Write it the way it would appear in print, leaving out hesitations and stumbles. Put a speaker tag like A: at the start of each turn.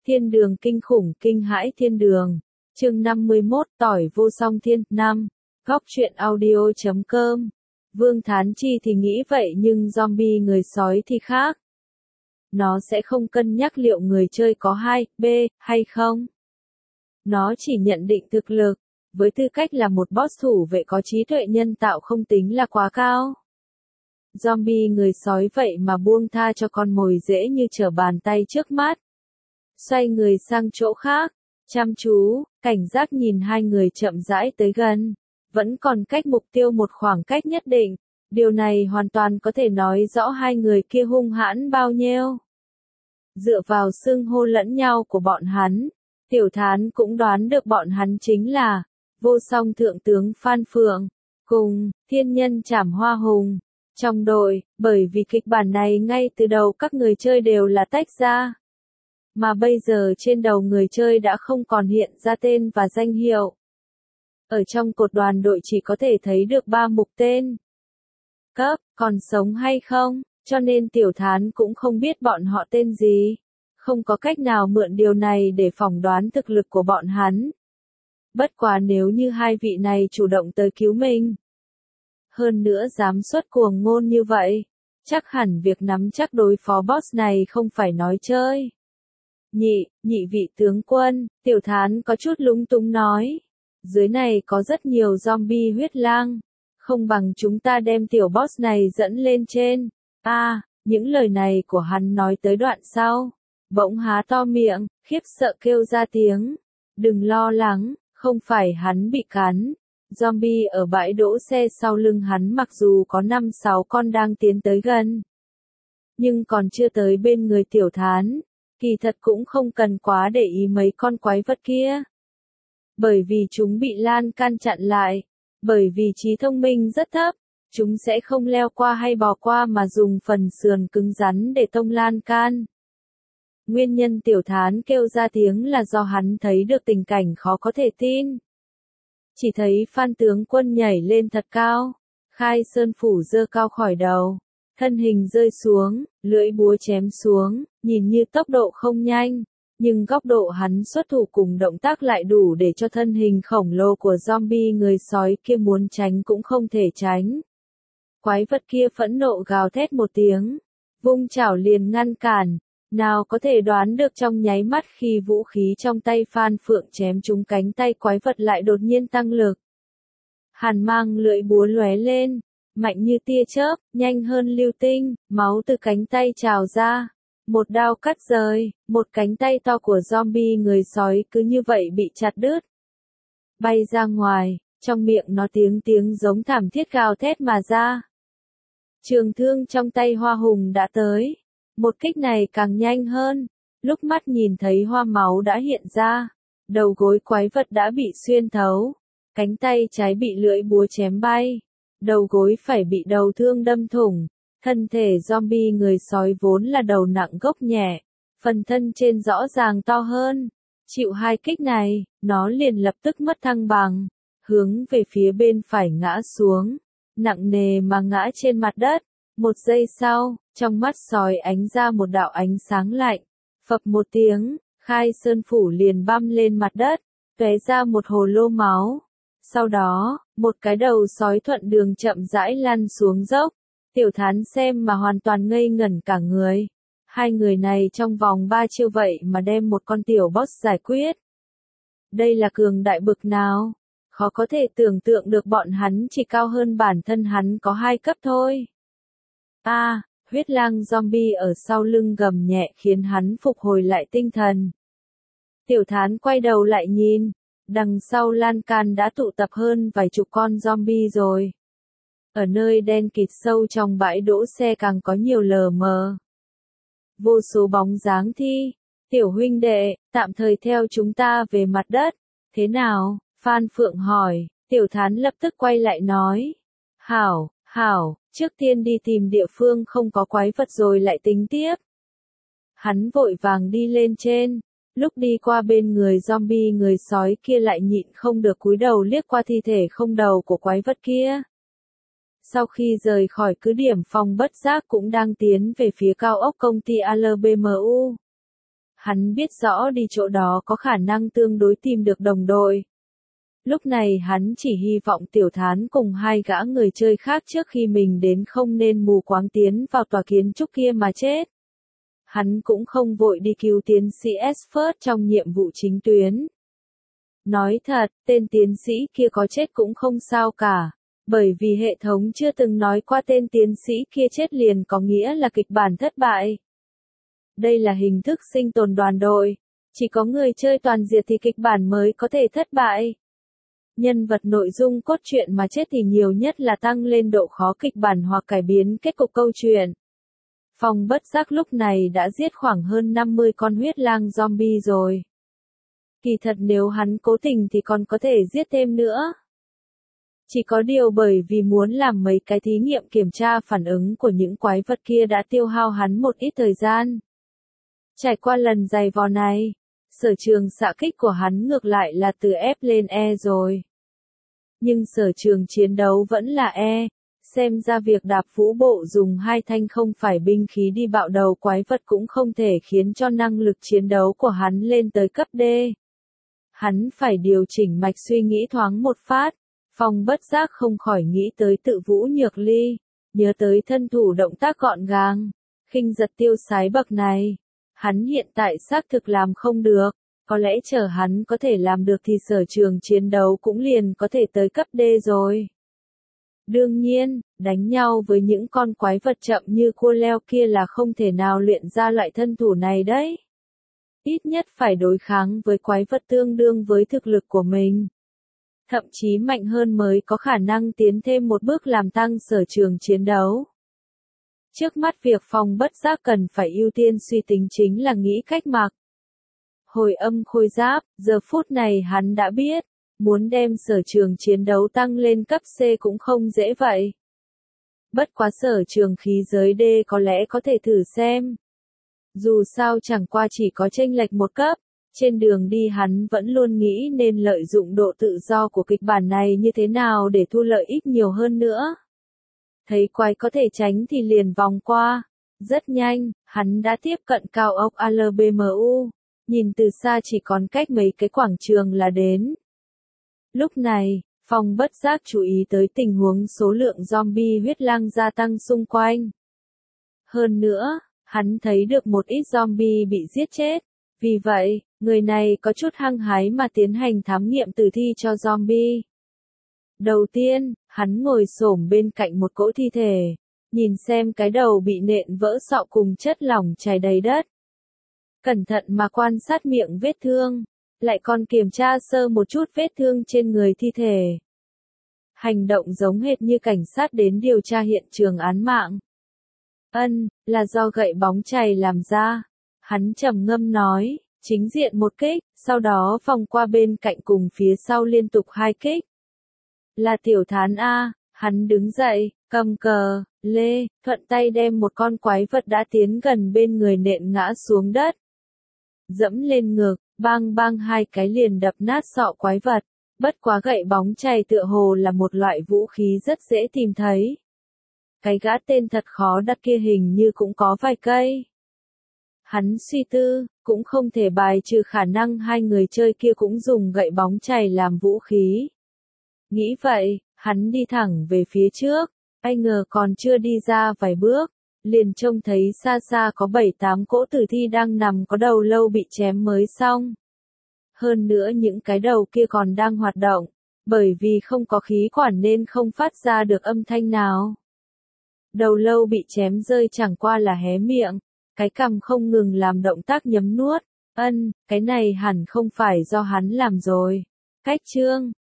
A: Thiên đường kinh khủng kinh hãi thiên đường. Chương 51 tỏi vô song thiên. 5. Góc truyện audio.com. Vương Thán Chi thì nghĩ vậy nhưng zombie người sói thì khác. Nó sẽ không cân nhắc liệu người chơi có 2B hay không. Nó chỉ nhận định thực lực, với tư cách là một boss thủ vệ có trí tuệ nhân tạo không tính là quá cao. Zombie người sói vậy mà buông tha cho con mồi dễ như trở bàn tay trước mắt. Xoay người sang chỗ khác, chăm chú, cảnh giác nhìn hai người chậm rãi tới gần. Vẫn còn cách mục tiêu một khoảng cách nhất định. Điều này hoàn toàn có thể nói rõ hai người kia hung hãn bao nhiêu. Dựa vào xưng hô lẫn nhau của bọn hắn, Tiểu Thán cũng đoán được bọn hắn chính là Vô Song Thượng tướng Phan Phượng cùng Thiên Nhân Trảm Hoa Hùng. Trong đội, bởi vì kịch bản này ngay từ đầu các người chơi đều là tách ra. Mà bây giờ trên đầu người chơi đã không còn hiện ra tên và danh hiệu. Ở trong cột đoàn đội chỉ có thể thấy được 3 mục tên. Cấp, còn sống hay không, cho nên Tiểu Thán cũng không biết bọn họ tên gì. Không có cách nào mượn điều này để phỏng đoán thực lực của bọn hắn. Bất quá nếu như hai vị này chủ động tới cứu mình. Hơn nữa dám xuất cuồng ngôn như vậy. Chắc hẳn việc nắm chắc đối phó boss này không phải nói chơi. Nhị vị tướng quân, Tiểu Thán có chút lúng túng nói. Dưới này có rất nhiều zombie huyết lang. Không bằng chúng ta đem tiểu boss này dẫn lên trên. Những lời này của hắn nói tới đoạn sau. Bỗng há to miệng, khiếp sợ kêu ra tiếng. Đừng lo lắng, không phải hắn bị cắn. Zombie ở bãi đỗ xe sau lưng hắn mặc dù có 5-6 con đang tiến tới gần. Nhưng còn chưa tới bên người Tiểu Thán. Kỳ thật cũng không cần quá để ý mấy con quái vật kia. Bởi vì chúng bị lan can chặn lại. Bởi vì trí thông minh rất thấp. Chúng sẽ không leo qua hay bò qua mà dùng phần sườn cứng rắn để tông lan can. Nguyên nhân Tiểu Thán kêu ra tiếng là do hắn thấy được tình cảnh khó có thể tin. Chỉ thấy Phan tướng quân nhảy lên thật cao. Khai sơn phủ giơ cao khỏi đầu. Thân hình rơi xuống, lưỡi búa chém xuống, nhìn như tốc độ không nhanh. Nhưng góc độ hắn xuất thủ cùng động tác lại đủ để cho thân hình khổng lồ của zombie người sói kia muốn tránh cũng không thể tránh. Quái vật kia phẫn nộ gào thét một tiếng. Vung chảo liền ngăn cản. Nào có thể đoán được trong nháy mắt khi vũ khí trong tay Phan Phượng chém trúng cánh tay quái vật lại đột nhiên tăng lực. Hàn mang lưỡi búa lóe lên, mạnh như tia chớp, nhanh hơn lưu tinh, máu từ cánh tay trào ra. Một đao cắt rời, một cánh tay to của zombie người sói cứ như vậy bị chặt đứt. Bay ra ngoài, trong miệng nó tiếng giống thảm thiết gào thét mà ra. Trường thương trong tay Hoa Hùng đã tới. Một kích này càng nhanh hơn. Lúc mắt nhìn thấy hoa máu đã hiện ra. Đầu gối quái vật đã bị xuyên thấu. Cánh tay trái bị lưỡi búa chém bay. Đầu gối phải bị đầu thương đâm thủng. Thân thể zombie người sói vốn là đầu nặng gốc nhẹ. Phần thân trên rõ ràng to hơn. Chịu hai kích này, nó liền lập tức mất thăng bằng. Hướng về phía bên phải ngã xuống. Nặng nề mà ngã trên mặt đất. Một giây sau, trong mắt sói ánh ra một đạo ánh sáng lạnh. Phập một tiếng, Khai sơn phủ liền băm lên mặt đất, tóe ra một hồ lô máu. Sau đó, một cái đầu sói thuận đường chậm rãi lăn xuống dốc. Tiểu Thán xem mà hoàn toàn ngây ngẩn cả người. Hai người này trong vòng 3 chiêu vậy mà đem một con tiểu boss giải quyết. Đây là cường đại bực nào? Khó có thể tưởng tượng được bọn hắn chỉ cao hơn bản thân hắn có 2 cấp thôi. Huyết lang zombie ở sau lưng gầm nhẹ khiến hắn phục hồi lại tinh thần. Tiểu Thán quay đầu lại nhìn, đằng sau lan can đã tụ tập hơn vài chục con zombie rồi. Ở nơi đen kịt sâu trong bãi đỗ xe càng có nhiều lờ mờ. Vô số bóng dáng thi. Tiểu huynh đệ, tạm thời theo chúng ta về mặt đất. Thế nào? Phan Phượng hỏi. Tiểu Thán lập tức quay lại nói. Hảo, trước tiên đi tìm địa phương không có quái vật rồi lại tính tiếp. Hắn vội vàng đi lên trên. Lúc đi qua bên người zombie người sói kia lại nhịn không được cúi đầu liếc qua thi thể không đầu của quái vật kia. Sau khi rời khỏi cứ điểm, Phong bất giác cũng đang tiến về phía cao ốc công ty ALBMU. Hắn biết rõ đi chỗ đó có khả năng tương đối tìm được đồng đội. Lúc này hắn chỉ hy vọng Tiểu Thán cùng hai gã người chơi khác trước khi mình đến không nên mù quáng tiến vào tòa kiến trúc kia mà chết. Hắn cũng không vội đi cứu tiến sĩ Esford trong nhiệm vụ chính tuyến. Nói thật, tên tiến sĩ kia có chết cũng không sao cả, bởi vì hệ thống chưa từng nói qua tên tiến sĩ kia chết liền có nghĩa là kịch bản thất bại. Đây là hình thức sinh tồn đoàn đội, chỉ có người chơi toàn diệt thì kịch bản mới có thể thất bại. Nhân vật nội dung cốt truyện mà chết thì nhiều nhất là tăng lên độ khó kịch bản hoặc cải biến kết cục câu chuyện. Phong bất giác lúc này đã giết khoảng hơn 50 con huyết lang zombie rồi. Kỳ thật nếu hắn cố tình thì còn có thể giết thêm nữa. Chỉ có điều bởi vì muốn làm mấy cái thí nghiệm kiểm tra phản ứng của những quái vật kia đã tiêu hao hắn một ít thời gian. Trải qua lần giày vò này, sở trường xạ kích của hắn ngược lại là từ F lên E rồi. Nhưng sở trường chiến đấu vẫn là E, xem ra việc đạp vũ bộ dùng hai thanh không phải binh khí đi bạo đầu quái vật cũng không thể khiến cho năng lực chiến đấu của hắn lên tới cấp D. Hắn phải điều chỉnh mạch suy nghĩ thoáng một phát, Phong bất giác không khỏi nghĩ tới Tự Vũ Nhược Ly, nhớ tới thân thủ động tác gọn gàng, khinh giật tiêu sái bậc này. Hắn hiện tại xác thực làm không được, có lẽ chờ hắn có thể làm được thì sở trường chiến đấu cũng liền có thể tới cấp D rồi. Đương nhiên, đánh nhau với những con quái vật chậm như cua leo kia là không thể nào luyện ra loại thân thủ này đấy. Ít nhất phải đối kháng với quái vật tương đương với thực lực của mình. Thậm chí mạnh hơn mới có khả năng tiến thêm một bước làm tăng sở trường chiến đấu. Trước mắt việc Phong bất giác cần phải ưu tiên suy tính chính là nghĩ cách mặc. Hồi âm khôi giáp, giờ phút này hắn đã biết, muốn đem sở trường chiến đấu tăng lên cấp C cũng không dễ vậy. Bất quá sở trường khí giới D có lẽ có thể thử xem. Dù sao chẳng qua chỉ có chênh lệch một cấp, trên đường đi hắn vẫn luôn nghĩ nên lợi dụng độ tự do của kịch bản này như thế nào để thu lợi ích nhiều hơn nữa. Thấy quái có thể tránh thì liền vòng qua. Rất nhanh, hắn đã tiếp cận cao ốc Albmu, nhìn từ xa chỉ còn cách mấy cái quảng trường là đến. Lúc này, Phong bất giác chú ý tới tình huống số lượng zombie huyết lang gia tăng xung quanh. Hơn nữa, hắn thấy được một ít zombie bị giết chết, vì vậy, người này có chút hăng hái mà tiến hành thám nghiệm tử thi cho zombie. Đầu tiên, hắn ngồi xổm bên cạnh một cỗ thi thể, nhìn xem cái đầu bị nện vỡ sọ cùng chất lỏng chảy đầy đất. Cẩn thận mà quan sát miệng vết thương, lại còn kiểm tra sơ một chút vết thương trên người thi thể. Hành động giống hệt như cảnh sát đến điều tra hiện trường án mạng. Là do gậy bóng chày làm ra. Hắn trầm ngâm nói, chính diện một kích, sau đó vòng qua bên cạnh cùng phía sau liên tục hai kích. Là Tiểu Thán A, hắn đứng dậy, cầm cờ, lê, thuận tay đem một con quái vật đã tiến gần bên người nện ngã xuống đất. Dẫm lên ngực, bang bang hai cái liền đập nát sọ quái vật, bất quá gậy bóng chày tựa hồ là một loại vũ khí rất dễ tìm thấy. Cái gã tên thật khó đặt kia hình như cũng có vài cây. Hắn suy tư, cũng không thể bài trừ khả năng hai người chơi kia cũng dùng gậy bóng chày làm vũ khí. Nghĩ vậy, hắn đi thẳng về phía trước, ai ngờ còn chưa đi ra vài bước, liền trông thấy xa xa có 7-8 cỗ tử thi đang nằm có đầu lâu bị chém mới xong. Hơn nữa những cái đầu kia còn đang hoạt động, bởi vì không có khí quản nên không phát ra được âm thanh nào. Đầu lâu bị chém rơi chẳng qua là hé miệng, cái cằm không ngừng làm động tác nhấm nuốt. Cái này hẳn không phải do hắn làm rồi. Cách chương